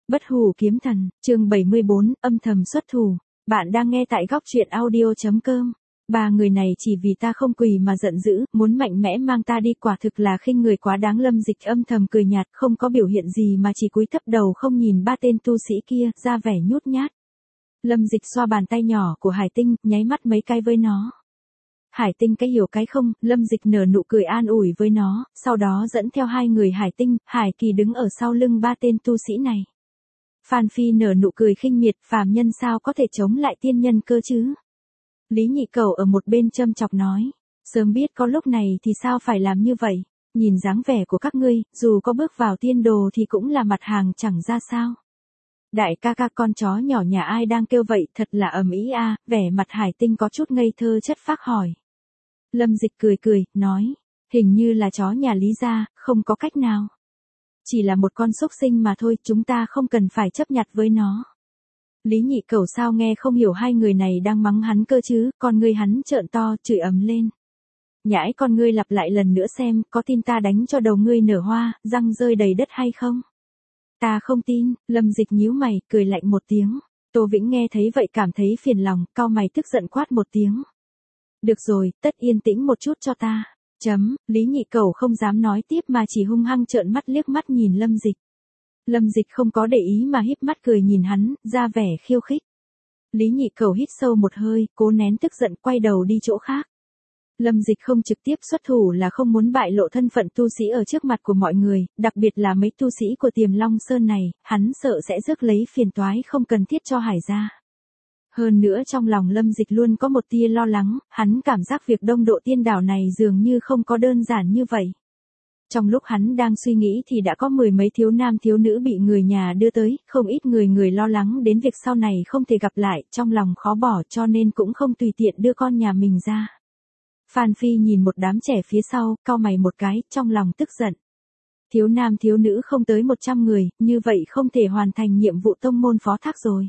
Bất hủ kiếm thần, chương 74, âm thầm xuất thủ. Bạn đang nghe tại góc truyện audio.com. Ba người này chỉ vì ta không quỳ mà giận dữ, muốn mạnh mẽ mang ta đi, quả thực là khinh người quá đáng. Lâm Dịch âm thầm cười nhạt, không có biểu hiện gì mà chỉ cúi thấp đầu không nhìn ba tên tu sĩ kia, ra vẻ nhút nhát. Lâm Dịch xoa bàn tay nhỏ của Hải Tinh, nháy mắt mấy cái với nó. Hải Tinh cái hiểu cái không, Lâm Dịch nở nụ cười an ủi với nó, sau đó dẫn theo hai người Hải Tinh, Hải Kỳ đứng ở sau lưng ba tên tu sĩ này. Phan Phi nở nụ cười khinh miệt, phàm nhân sao có thể chống lại tiên nhân cơ chứ? Lý Nhị Cẩu ở một bên châm chọc nói, sớm biết có lúc này thì sao phải làm như vậy, nhìn dáng vẻ của các ngươi, dù có bước vào tiên đồ thì cũng là mặt hàng chẳng ra sao. Đại ca ca, con chó nhỏ nhà ai đang kêu vậy, thật là ầm ĩ a. Vẻ mặt Hải Tinh có chút ngây thơ chất phác hỏi. Lâm Dịch cười cười, nói, hình như là chó nhà Lý gia, không có cách nào. Chỉ là một con súc sinh mà thôi, chúng ta không cần phải chấp nhặt với nó. Lý Nhị Cẩu sao nghe không hiểu hai người này đang mắng hắn cơ chứ, con ngươi hắn trợn to, chửi ầm lên. Nhãi con ngươi, lặp lại lần nữa xem, có tin ta đánh cho đầu ngươi nở hoa, răng rơi đầy đất hay không? Ta không tin. Lâm Dịch nhíu mày, cười lạnh một tiếng. Tô Vĩnh nghe thấy vậy cảm thấy phiền lòng, cau mày tức giận quát một tiếng. Được rồi, tất yên tĩnh một chút cho ta. Lý Nhị Cẩu không dám nói tiếp mà chỉ hung hăng trợn mắt liếc mắt nhìn Lâm Dịch. Lâm Dịch không có để ý mà híp mắt cười nhìn hắn, ra vẻ khiêu khích. Lý Nhị Cẩu hít sâu một hơi, cố nén tức giận quay đầu đi chỗ khác. Lâm Dịch không trực tiếp xuất thủ là không muốn bại lộ thân phận tu sĩ ở trước mặt của mọi người, đặc biệt là mấy tu sĩ của Tiềm Long Sơn này, hắn sợ sẽ rước lấy phiền toái không cần thiết cho Hải gia. Hơn nữa trong lòng Lâm Dịch luôn có một tia lo lắng, hắn cảm giác việc đông độ tiên đảo này dường như không có đơn giản như vậy. Trong lúc hắn đang suy nghĩ thì đã có mười mấy thiếu nam thiếu nữ bị người nhà đưa tới, không ít người lo lắng đến việc sau này không thể gặp lại, trong lòng khó bỏ cho nên cũng không tùy tiện đưa con nhà mình ra. Phan Phi nhìn một đám trẻ phía sau, cau mày một cái, trong lòng tức giận. Thiếu nam thiếu nữ không tới 100 người, như vậy không thể hoàn thành nhiệm vụ tông môn phó thác rồi.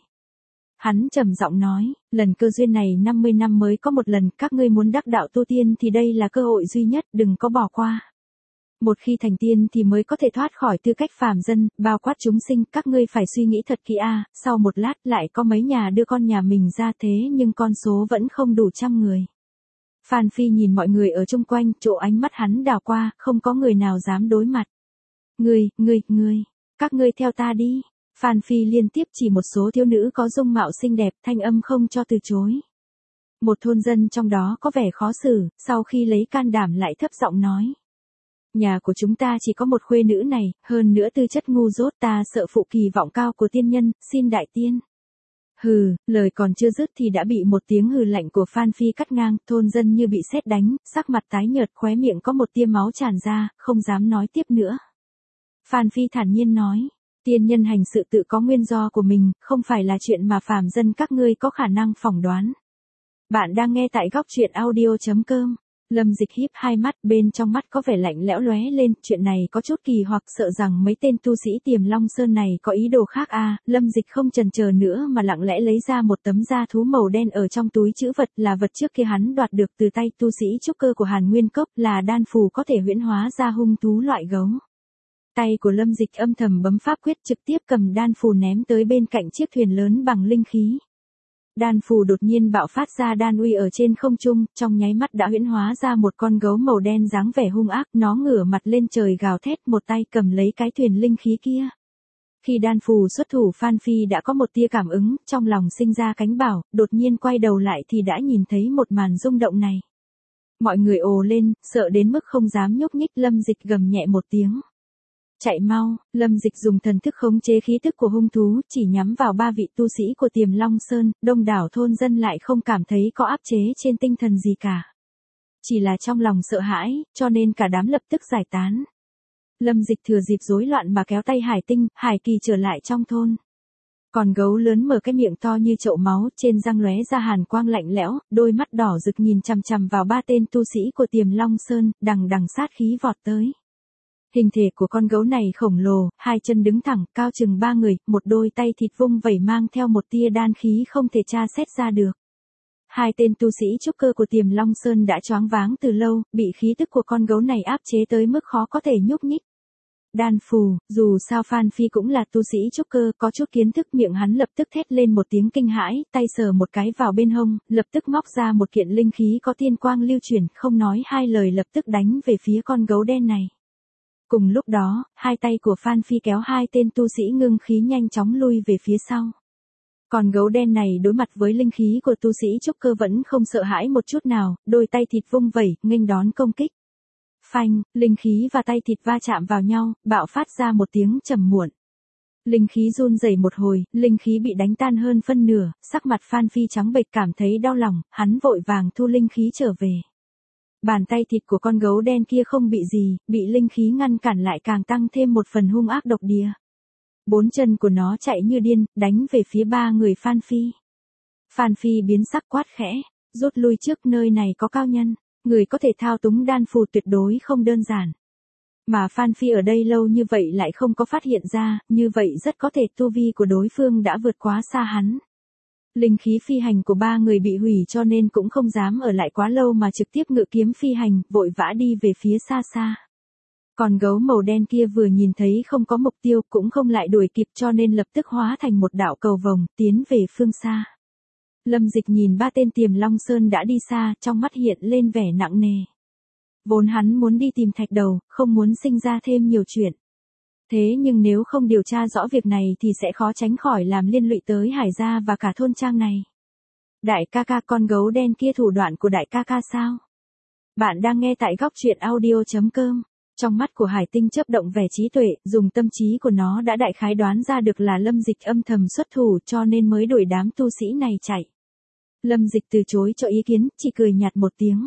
Hắn trầm giọng nói, lần cơ duyên này 50 năm mới có một lần, các ngươi muốn đắc đạo tu tiên thì đây là cơ hội duy nhất, đừng có bỏ qua. Một khi thành tiên thì mới có thể thoát khỏi tư cách phàm dân, bao quát chúng sinh, các ngươi phải suy nghĩ thật kỹ a. Sau một lát lại có mấy nhà đưa con nhà mình ra, thế nhưng con số vẫn không đủ 100 người. Phan Phi nhìn mọi người ở chung quanh, chỗ ánh mắt hắn đảo qua, không có người nào dám đối mặt. Ngươi, các ngươi theo ta đi. Phan Phi liên tiếp chỉ một số thiếu nữ có dung mạo xinh đẹp, thanh âm không cho từ chối. Một thôn dân trong đó có vẻ khó xử, sau khi lấy can đảm lại thấp giọng nói. Nhà của chúng ta chỉ có một khuê nữ này, hơn nữa tư chất ngu dốt, ta sợ phụ kỳ vọng cao của tiên nhân, xin đại tiên. Hừ, lời còn chưa dứt thì đã bị một tiếng hừ lạnh của Phan Phi cắt ngang, thôn dân như bị sét đánh, sắc mặt tái nhợt, khóe miệng có một tia máu tràn ra, không dám nói tiếp nữa. Phan Phi thản nhiên nói, tiên nhân hành sự tự có nguyên do của mình, không phải là chuyện mà phàm dân các ngươi có khả năng phỏng đoán. Bạn đang nghe tại góc truyện audio.com. Lâm Dịch híp hai mắt, bên trong mắt có vẻ lạnh lẽo lóe lên, chuyện này có chút kỳ hoặc, sợ rằng mấy tên tu sĩ Tiềm Long Sơn này có ý đồ khác a. Lâm Dịch không chần chờ nữa mà lặng lẽ lấy ra một tấm da thú màu đen ở trong túi trữ vật, là vật trước kia hắn đoạt được từ tay tu sĩ trúc cơ của Hàn Nguyên Cốc, là đan phù có thể huyễn hóa ra hung thú loại gấu. Tay của Lâm Dịch âm thầm bấm pháp quyết, trực tiếp cầm đan phù ném tới bên cạnh chiếc thuyền lớn bằng linh khí. Đan phù đột nhiên bạo phát ra đan uy ở trên không trung, trong nháy mắt đã huyễn hóa ra một con gấu màu đen dáng vẻ hung ác, nó ngửa mặt lên trời gào thét, một tay cầm lấy cái thuyền linh khí kia. Khi đan phù xuất thủ, Phan Phi đã có một tia cảm ứng, trong lòng sinh ra cánh bảo, đột nhiên quay đầu lại thì đã nhìn thấy một màn rung động này. Mọi người ồ lên, sợ đến mức không dám nhúc nhích. Lâm Dịch gầm nhẹ một tiếng. Chạy mau. Lâm Dịch dùng thần thức khống chế khí tức của hung thú, chỉ nhắm vào ba vị tu sĩ của Tiềm Long Sơn, đông đảo thôn dân lại không cảm thấy có áp chế trên tinh thần gì cả. Chỉ là trong lòng sợ hãi, cho nên cả đám lập tức giải tán. Lâm Dịch thừa dịp rối loạn mà kéo tay Hải Tinh, Hải Kỳ trở lại trong thôn. Còn gấu lớn mở cái miệng to như chậu máu, trên răng lóe ra hàn quang lạnh lẽo, đôi mắt đỏ rực nhìn chằm chằm vào ba tên tu sĩ của Tiềm Long Sơn, đằng sát khí vọt tới. Hình thể của con gấu này khổng lồ, hai chân đứng thẳng, cao chừng 3 người, một đôi tay thịt vung vẩy mang theo một tia đan khí không thể tra xét ra được. Hai tên tu sĩ trúc cơ của Tiềm Long Sơn đã choáng váng từ lâu, bị khí tức của con gấu này áp chế tới mức khó có thể nhúc nhích. Đan phù, dù sao Phan Phi cũng là tu sĩ trúc cơ, có chút kiến thức, miệng hắn lập tức thét lên một tiếng kinh hãi, tay sờ một cái vào bên hông, lập tức móc ra một kiện linh khí có tiên quang lưu chuyển, không nói hai lời lập tức đánh về phía con gấu đen này. Cùng lúc đó, hai tay của Phan Phi kéo hai tên tu sĩ ngưng khí nhanh chóng lui về phía sau. Còn gấu đen này đối mặt với linh khí của tu sĩ trúc cơ vẫn không sợ hãi một chút nào, đôi tay thịt vung vẩy, nghênh đón công kích. Phanh, linh khí và tay thịt va chạm vào nhau, bạo phát ra một tiếng trầm muộn. Linh khí run rẩy một hồi, linh khí bị đánh tan hơn phân nửa, sắc mặt Phan Phi trắng bệch cảm thấy đau lòng, hắn vội vàng thu linh khí trở về. Bàn tay thịt của con gấu đen kia không bị gì, bị linh khí ngăn cản lại càng tăng thêm một phần hung ác độc địa. Bốn chân của nó chạy như điên, đánh về phía ba người Phan Phi. Phan Phi biến sắc quát khẽ, rút lui trước, nơi này có cao nhân, người có thể thao túng đan phù tuyệt đối không đơn giản. Mà Phan Phi ở đây lâu như vậy lại không có phát hiện ra, như vậy rất có thể tu vi của đối phương đã vượt quá xa hắn. Linh khí phi hành của ba người bị hủy cho nên cũng không dám ở lại quá lâu mà trực tiếp ngự kiếm phi hành, vội vã đi về phía xa xa. Còn gấu màu đen kia vừa nhìn thấy không có mục tiêu cũng không lại đuổi kịp cho nên lập tức hóa thành một đạo cầu vồng, tiến về phương xa. Lâm Dịch nhìn ba tên Tiềm Long Sơn đã đi xa, trong mắt hiện lên vẻ nặng nề. Vốn hắn muốn đi tìm Thạch Đầu, không muốn sinh ra thêm nhiều chuyện. Thế nhưng nếu không điều tra rõ việc này thì sẽ khó tránh khỏi làm liên lụy tới Hải gia và cả thôn trang này. Đại ca ca, con gấu đen kia thủ đoạn của đại ca ca sao? Bạn đang nghe tại góc truyện audio.com. Trong mắt của Hải Tinh chớp động vẻ trí tuệ, dùng tâm trí của nó đã đại khái đoán ra được là Lâm Dịch âm thầm xuất thủ cho nên mới đuổi đám tu sĩ này chạy. Lâm Dịch từ chối cho ý kiến, chỉ cười nhạt một tiếng.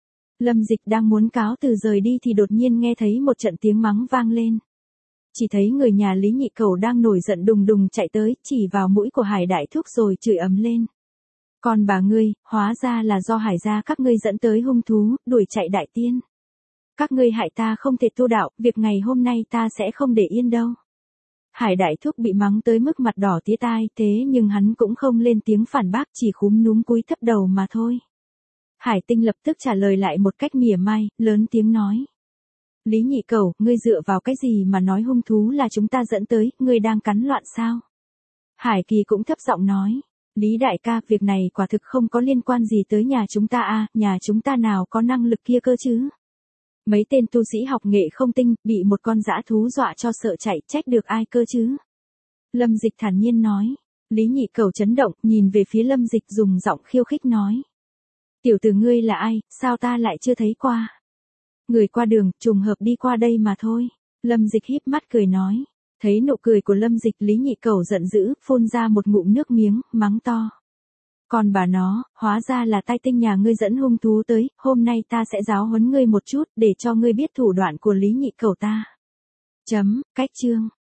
Lâm Dịch đang muốn cáo từ rời đi thì đột nhiên nghe thấy một trận tiếng mắng vang lên. Chỉ thấy người nhà Lý Nhị Cẩu đang nổi giận đùng đùng chạy tới, chỉ vào mũi của Hải Đại Thúc rồi chửi ầm lên. Còn bà ngươi, hóa ra là do Hải gia các ngươi dẫn tới hung thú, đuổi chạy đại tiên. Các ngươi hại ta không thể tu đạo, việc ngày hôm nay ta sẽ không để yên đâu. Hải Đại Thúc bị mắng tới mức mặt đỏ tía tai, thế nhưng hắn cũng không lên tiếng phản bác, chỉ khúm núm cúi thấp đầu mà thôi. Hải Tinh lập tức trả lời lại một cách mỉa mai, lớn tiếng nói. Lý Nhị Cẩu, ngươi dựa vào cái gì mà nói hung thú là chúng ta dẫn tới, ngươi đang cắn loạn sao? Hải Kỳ cũng thấp giọng nói. Lý đại ca, việc này quả thực không có liên quan gì tới nhà chúng ta à, nhà chúng ta nào có năng lực kia cơ chứ? Mấy tên tu sĩ học nghệ không tinh, bị một con dã thú dọa cho sợ chạy, trách được ai cơ chứ? Lâm Dịch thản nhiên nói. Lý Nhị Cẩu chấn động, nhìn về phía Lâm Dịch dùng giọng khiêu khích nói. Tiểu tử ngươi là ai, sao ta lại chưa thấy qua? Người qua đường, trùng hợp đi qua đây mà thôi. Lâm Dịch híp mắt cười nói. Thấy nụ cười của Lâm Dịch, Lý Nhị Cẩu giận dữ, phun ra một ngụm nước miếng, mắng to. Còn bà nó, hóa ra là tai tinh nhà ngươi dẫn hung thú tới, hôm nay ta sẽ giáo huấn ngươi một chút, để cho ngươi biết thủ đoạn của Lý Nhị Cẩu ta. Cách chương.